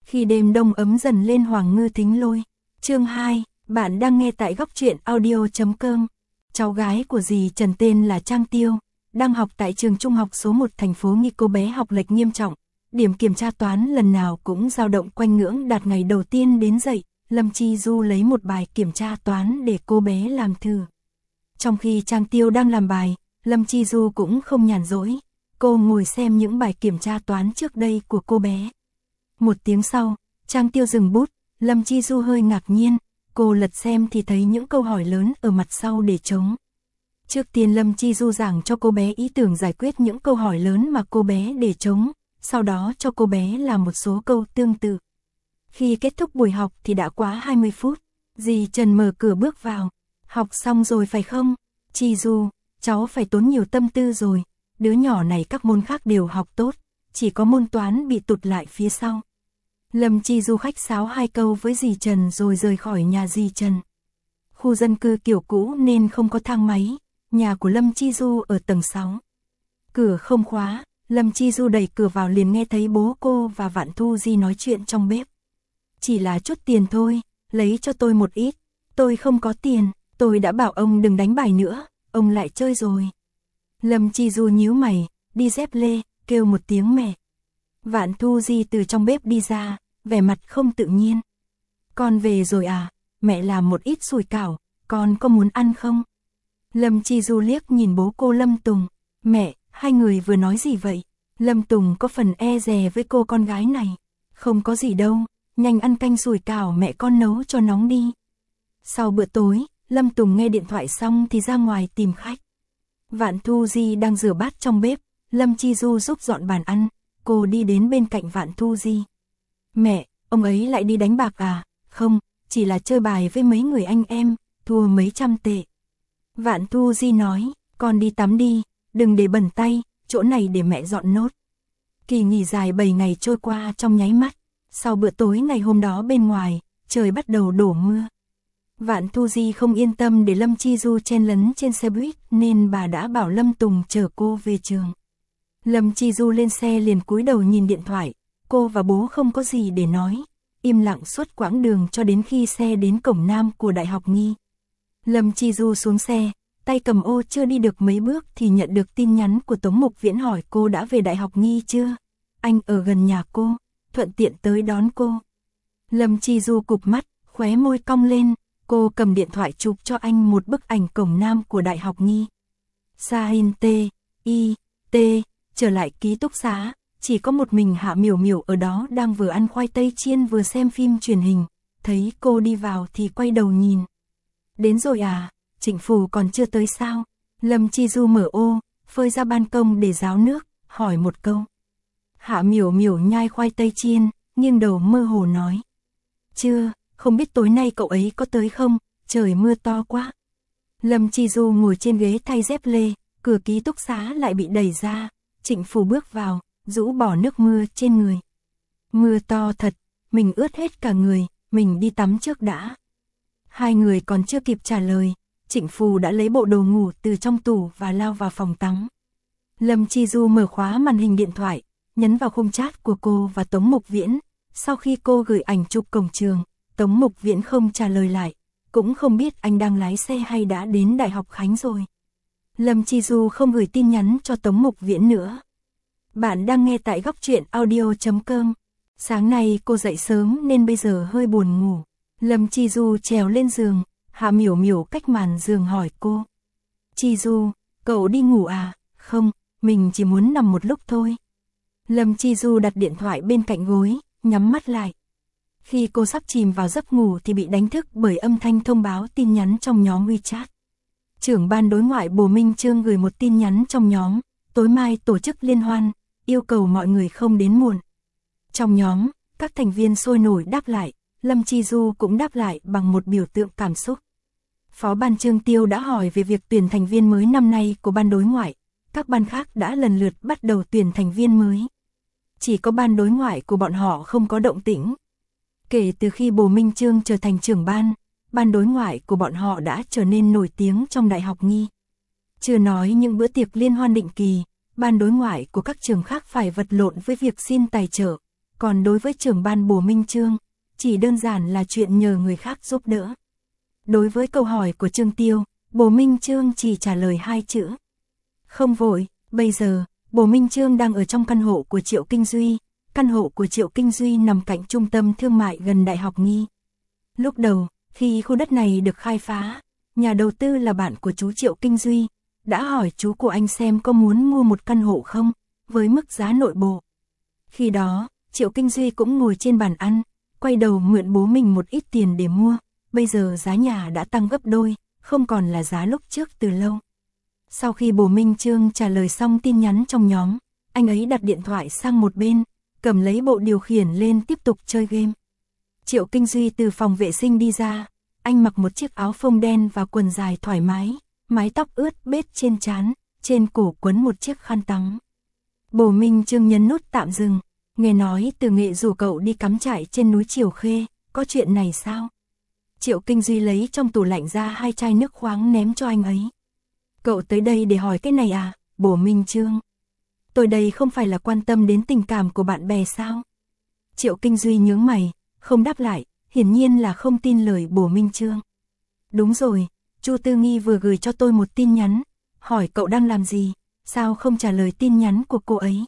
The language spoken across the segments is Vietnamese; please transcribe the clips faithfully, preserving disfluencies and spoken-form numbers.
Khi đêm đông ấm dần lên Hoàng Ngư Thính Lôi. Chương hai, bạn đang nghe tại góc truyện audio chấm com. Cháu gái của dì Trần tên là Trang Tiêu, đang học tại trường trung học số một thành phố Nghi. Cô bé học lệch nghiêm trọng, điểm kiểm tra toán lần nào cũng dao động quanh ngưỡng đạt. Ngày đầu tiên đến dạy, Lâm Chi Du lấy một bài kiểm tra toán để cô bé làm thử. Trong khi Trang Tiêu đang làm bài, Lâm Chi Du cũng không nhàn rỗi, cô ngồi xem những bài kiểm tra toán trước đây của cô bé. Một tiếng sau, Trang Tiêu dừng bút, Lâm Chi Du hơi ngạc nhiên, cô lật xem thì thấy những câu hỏi lớn ở mặt sau để trống. Trước tiên Lâm Chi Du giảng cho cô bé ý tưởng giải quyết những câu hỏi lớn mà cô bé để trống, sau đó cho cô bé làm một số câu tương tự. Khi kết thúc buổi học thì đã quá hai mươi phút, dì Trần mở cửa bước vào. Học xong rồi phải không? Chi Du, cháu phải tốn nhiều tâm tư rồi, đứa nhỏ này các môn khác đều học tốt, chỉ có môn toán bị tụt lại phía sau. Lâm Chi Du khách sáo hai câu với dì Trần rồi rời khỏi nhà dì Trần. Khu dân cư kiểu cũ nên không có thang máy, nhà của Lâm Chi Du ở tầng sáu. Cửa không khóa, Lâm Chi Du đẩy cửa vào liền nghe thấy bố cô và Vạn Thu Di nói chuyện trong bếp. Chỉ là chút tiền thôi, lấy cho tôi một ít, tôi không có tiền, tôi đã bảo ông đừng đánh bài nữa, ông lại chơi rồi. Lâm Chi Du nhíu mày, đi dép lê, kêu một tiếng mẹ. Vạn Thu Di từ trong bếp đi ra, vẻ mặt không tự nhiên. Con về rồi à, mẹ làm một ít sủi cảo, con có muốn ăn không? Lâm Chi Du liếc nhìn bố cô Lâm Tùng, mẹ, hai người vừa nói gì vậy? Lâm Tùng có phần e dè với cô con gái này. Không có gì đâu, nhanh ăn canh sủi cảo mẹ con nấu cho nóng đi. Sau bữa tối, Lâm Tùng nghe điện thoại xong thì ra ngoài tìm khách. Vạn Thu Di đang rửa bát trong bếp, Lâm Chi Du giúp dọn bàn ăn, cô đi đến bên cạnh Vạn Thu Di. Mẹ, ông ấy lại đi đánh bạc à? Không, chỉ là chơi bài với mấy người anh em, thua mấy trăm tệ. Vạn Thu Di nói, con đi tắm đi, đừng để bẩn tay, chỗ này để mẹ dọn nốt. Kỳ nghỉ dài bảy ngày trôi qua trong nháy mắt, sau bữa tối ngày hôm đó bên ngoài, trời bắt đầu đổ mưa. Vạn Thu Di không yên tâm để Lâm Chi Du chen lấn trên xe buýt nên bà đã bảo Lâm Tùng chở cô về trường. Lâm Chi Du lên xe liền cúi đầu nhìn điện thoại, cô và bố không có gì để nói, im lặng suốt quãng đường cho đến khi xe đến cổng nam của Đại học Nghi. Lâm Chi Du xuống xe, tay cầm ô chưa đi được mấy bước thì nhận được tin nhắn của Tống Mục Viễn hỏi cô đã về Đại học Nghi chưa? Anh ở gần nhà cô, thuận tiện tới đón cô. Lâm Chi Du cụp mắt, khóe môi cong lên, cô cầm điện thoại chụp cho anh một bức ảnh cổng nam của Đại học Nghi. Sahin T, I, T, trở lại ký túc xá, chỉ có một mình Hạ Miểu Miểu ở đó đang vừa ăn khoai tây chiên vừa xem phim truyền hình, thấy cô đi vào thì quay đầu nhìn. Đến rồi à, Trịnh Phù còn chưa tới sao? Lâm Chi Du mở ô, phơi ra ban công để ráo nước, hỏi một câu. Hạ Miểu Miểu nhai khoai tây chiên, nghiêng đầu mơ hồ nói. Chưa, không biết tối nay cậu ấy có tới không, trời mưa to quá. Lâm Chi Du ngồi trên ghế thay dép lê, cửa ký túc xá lại bị đẩy ra, Trịnh Phù bước vào, rũ bỏ nước mưa trên người. Mưa to thật, mình ướt hết cả người, mình đi tắm trước đã. Hai người còn chưa kịp trả lời, Trịnh Phù đã lấy bộ đồ ngủ từ trong tủ và lao vào phòng tắm. Lâm Chi Du mở khóa màn hình điện thoại, nhấn vào khung chat của cô và Tống Mục Viễn. Sau khi cô gửi ảnh chụp cổng trường, Tống Mục Viễn không trả lời lại, cũng không biết anh đang lái xe hay đã đến Đại học Khánh rồi. Lâm Chi Du không gửi tin nhắn cho Tống Mục Viễn nữa. Bạn đang nghe tại góc truyện audio chấm com. Sáng nay cô dậy sớm nên bây giờ hơi buồn ngủ. Lâm Chi Du trèo lên giường, Hạ Miểu Miểu cách màn giường hỏi cô. Chi Du, cậu đi ngủ à? Không, mình chỉ muốn nằm một lúc thôi. Lâm Chi Du đặt điện thoại bên cạnh gối, nhắm mắt lại. Khi cô sắp chìm vào giấc ngủ thì bị đánh thức bởi âm thanh thông báo tin nhắn trong nhóm WeChat. Trưởng ban đối ngoại Bồ Minh Chương gửi một tin nhắn trong nhóm, tối mai tổ chức liên hoan, yêu cầu mọi người không đến muộn. Trong nhóm, các thành viên sôi nổi đáp lại, Lâm Chi Du cũng đáp lại bằng một biểu tượng cảm xúc. Phó ban Trương Tiêu đã hỏi về việc tuyển thành viên mới năm nay của ban đối ngoại, các ban khác đã lần lượt bắt đầu tuyển thành viên mới. Chỉ có ban đối ngoại của bọn họ không có động tĩnh. Kể từ khi Bồ Minh Chương trở thành trưởng ban, ban đối ngoại của bọn họ đã trở nên nổi tiếng trong Đại học Nghi. Chưa nói những bữa tiệc liên hoan định kỳ, ban đối ngoại của các trường khác phải vật lộn với việc xin tài trợ, còn đối với trưởng ban Bổ Minh Chương, chỉ đơn giản là chuyện nhờ người khác giúp đỡ. Đối với câu hỏi của Trương Tiêu, Bổ Minh Chương chỉ trả lời hai chữ. Không vội, bây giờ, Bổ Minh Chương đang ở trong căn hộ của Triệu Kinh Duy. Căn hộ của Triệu Kinh Duy nằm cạnh trung tâm thương mại gần Đại học Nghi. Lúc đầu, khi khu đất này được khai phá, nhà đầu tư là bạn của chú Triệu Kinh Duy, đã hỏi chú của anh xem có muốn mua một căn hộ không, với mức giá nội bộ. Khi đó, Triệu Kinh Duy cũng ngồi trên bàn ăn, quay đầu mượn bố mình một ít tiền để mua, bây giờ giá nhà đã tăng gấp đôi, không còn là giá lúc trước từ lâu. Sau khi Bổ Minh Chương trả lời xong tin nhắn trong nhóm, anh ấy đặt điện thoại sang một bên, cầm lấy bộ điều khiển lên tiếp tục chơi game. Triệu Kinh Duy từ phòng vệ sinh đi ra, anh mặc một chiếc áo phông đen và quần dài thoải mái, mái tóc ướt bết trên trán, trên cổ quấn một chiếc khăn tắm. Bổ Minh Chương nhấn nút tạm dừng, nghe nói Từ Nghệ rủ cậu đi cắm trại trên núi Triều Khê, có chuyện này sao? Triệu Kinh Duy lấy trong tủ lạnh ra hai chai nước khoáng ném cho anh ấy. Cậu tới đây để hỏi cái này à, Bổ Minh Chương? Tôi đây không phải là quan tâm đến tình cảm của bạn bè sao? Triệu Kinh Duy nhướng mày, không đáp lại, hiển nhiên là không tin lời Bổ Minh Chương. Đúng rồi, Chu Tư Nghi vừa gửi cho tôi một tin nhắn, hỏi cậu đang làm gì, sao không trả lời tin nhắn của cô ấy?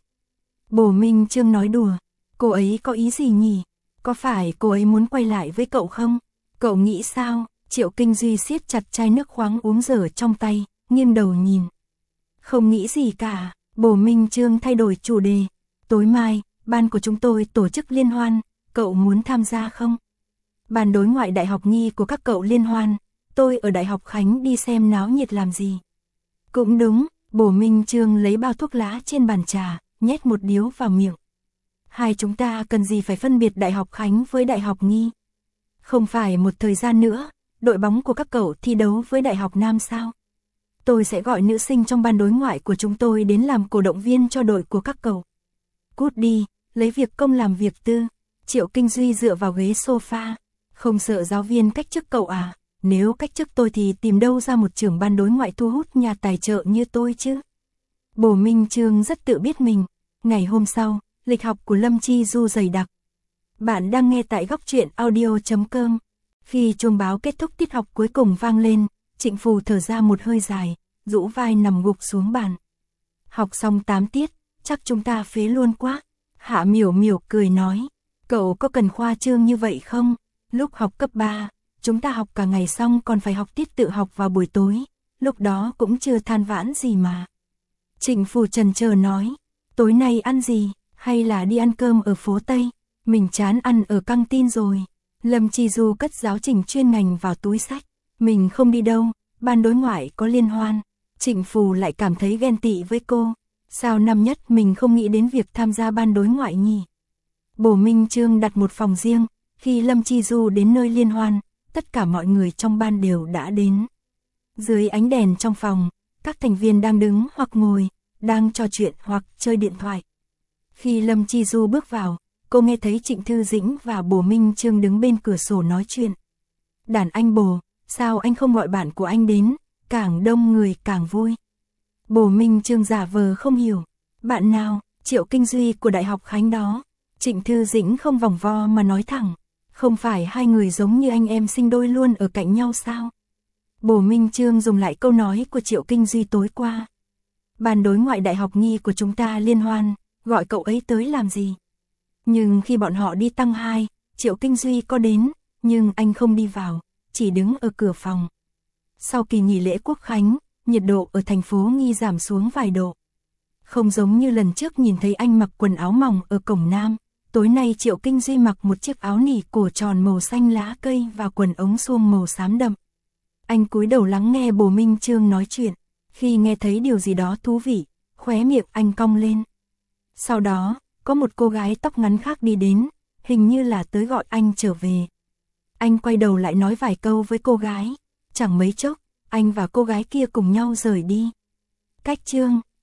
Bổ Minh Chương nói đùa, cô ấy có ý gì nhỉ? Có phải cô ấy muốn quay lại với cậu không? Cậu nghĩ sao? Triệu Kinh Duy siết chặt chai nước khoáng uống dở trong tay, nghiêng đầu nhìn. Không nghĩ gì cả, Bổ Minh Chương thay đổi chủ đề. Tối mai, ban của chúng tôi tổ chức liên hoan, cậu muốn tham gia không? Ban đối ngoại Đại học Nghi của các cậu liên hoan, tôi ở Đại học Khánh đi xem náo nhiệt làm gì. Cũng đúng, Bổ Minh Chương lấy bao thuốc lá trên bàn trà, nhét một điếu vào miệng. Hai chúng ta cần gì phải phân biệt Đại học Khánh với Đại học Nghi? Không phải một thời gian nữa, đội bóng của các cậu thi đấu với Đại học Nam sao? Tôi sẽ gọi nữ sinh trong ban đối ngoại của chúng tôi đến làm cổ động viên cho đội của các cậu. Cút đi, lấy việc công làm việc tư. Triệu Kinh Duy dựa vào ghế sofa. Không sợ giáo viên cách chức cậu à? Nếu cách chức tôi thì tìm đâu ra một trưởng ban đối ngoại thu hút nhà tài trợ như tôi chứ? Bổ Minh Chương rất tự biết mình. Ngày hôm sau, lịch học của Lâm Chi Du dày đặc. Bạn đang nghe tại góc truyện audio chấm com. Khi chuông báo kết thúc tiết học cuối cùng vang lên, Trịnh Phù thở ra một hơi dài, rũ vai nằm gục xuống bàn. Học xong tám tiết, chắc chúng ta phế luôn quá. Hạ Miểu Miểu cười nói, cậu có cần khoa trương như vậy không? Lúc học cấp ba, chúng ta học cả ngày xong còn phải học tiết tự học vào buổi tối, lúc đó cũng chưa than vãn gì mà. Trịnh Phù chần chờ nói, tối nay ăn gì, hay là đi ăn cơm ở phố Tây? Mình chán ăn ở căng tin rồi. Lâm Chi Du cất giáo trình chuyên ngành vào túi sách. Mình không đi đâu, ban đối ngoại có liên hoan. Trịnh Phù lại cảm thấy ghen tị với cô. Sao năm nhất mình không nghĩ đến việc tham gia ban đối ngoại nhỉ? Bổ Minh Chương đặt một phòng riêng. Khi Lâm Chi Du đến nơi liên hoan, tất cả mọi người trong ban đều đã đến. Dưới ánh đèn trong phòng, các thành viên đang đứng hoặc ngồi, đang trò chuyện hoặc chơi điện thoại. Khi Lâm Chi Du bước vào, cô nghe thấy Trịnh Thư Dĩnh và Bổ Minh Chương đứng bên cửa sổ nói chuyện. Đàn anh Bồ, sao anh không gọi bạn của anh đến, càng đông người càng vui. Bổ Minh Chương giả vờ không hiểu. Bạn nào? Triệu Kinh Duy của Đại học Khánh đó. Trịnh Thư Dĩnh không vòng vo mà nói thẳng. Không phải hai người giống như anh em sinh đôi luôn ở cạnh nhau sao? Bổ Minh Chương dùng lại câu nói của Triệu Kinh Duy tối qua. Ban đối ngoại Đại học Nghi của chúng ta liên hoan, gọi cậu ấy tới làm gì? Nhưng khi bọn họ đi tăng hai, Triệu Kinh Duy có đến, nhưng anh không đi vào, chỉ đứng ở cửa phòng. Sau kỳ nghỉ lễ Quốc Khánh, nhiệt độ ở thành phố Nghi giảm xuống vài độ. Không giống như lần trước nhìn thấy anh mặc quần áo mỏng ở cổng Nam, tối nay Triệu Kinh Duy mặc một chiếc áo nỉ cổ tròn màu xanh lá cây và quần ống suông màu xám đậm. Anh cúi đầu lắng nghe Bổ Minh Chương nói chuyện, khi nghe thấy điều gì đó thú vị, khóe miệng anh cong lên. Sau đó, có một cô gái tóc ngắn khác đi đến, hình như là tới gọi anh trở về. Anh quay đầu lại nói vài câu với cô gái, chẳng mấy chốc, anh và cô gái kia cùng nhau rời đi. Cách chương